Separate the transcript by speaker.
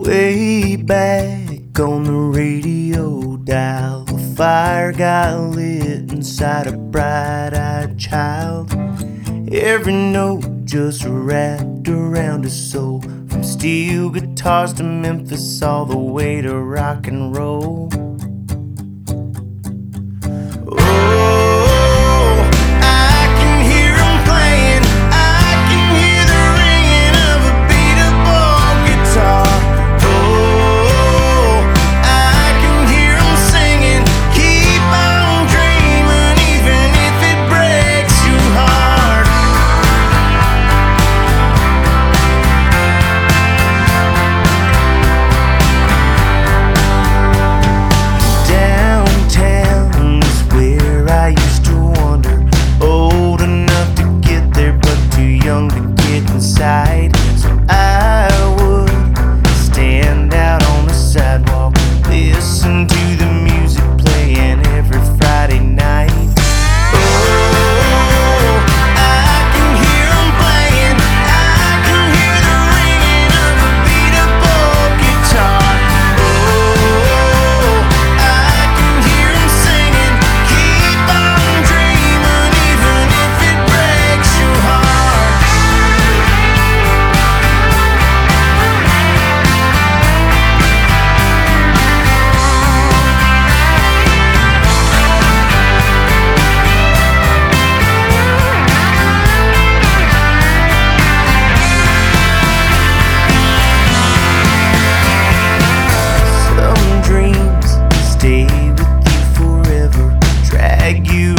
Speaker 1: Way back on the radio dial, a fire got lit inside a bright-eyed child. Every note just wrapped around his soul, from steel guitars to Memphis, all the way to rock and roll. So I would stand out on the sidewalk, listen to the music playing every Friday night. Oh, I can hear them playing, I can hear the ringing of a beat-up old guitar. Oh, I can hear them singing, keep on dreaming, even if it breaks your heart. Stay with you forever, drag you